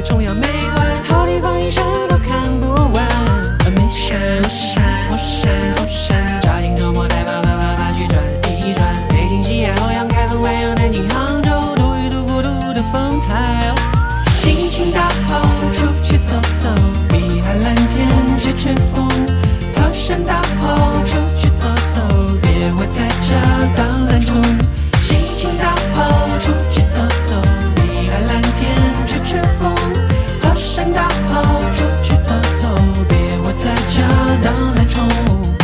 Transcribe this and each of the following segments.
崇洋媚外，好地方一生都看不完。眉山、庐山、火山、嵩山，抓紧周末带爸去转一转。北京、西安、洛阳、开封、惠阳、南京、杭州，读一读孤独的风采。心情大好，出去走走，碧海蓝天，吹吹风。河山大好，出去走走，别窝在这当懒虫。心情大好，出去走走，碧海蓝天，吹吹风。河山大好，出去走走，别窝在这当懒虫。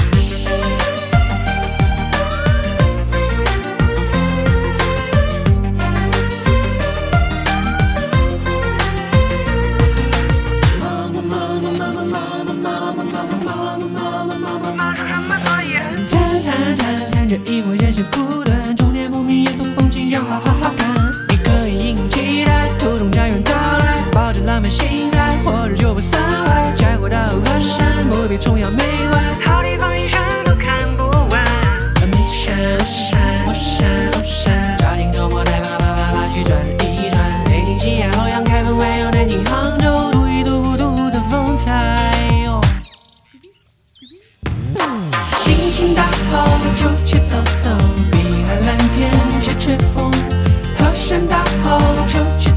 看着一回人生苦短，中年不眠，沿途风景要好好看。你可以迎期待途中家园到来，抱着浪漫心态，或者就不散怀。摘过大湖河山，不必崇洋媚外，好地方一生都看不完。眉山、庐山、火山、嵩山，抓紧周末带爸去转一转。北京、西安、洛阳、开封、惠阳、南京、杭州，读一读孤独的风采。心情大好，出去走走，碧海蓝天，吹吹风。河山大好，出去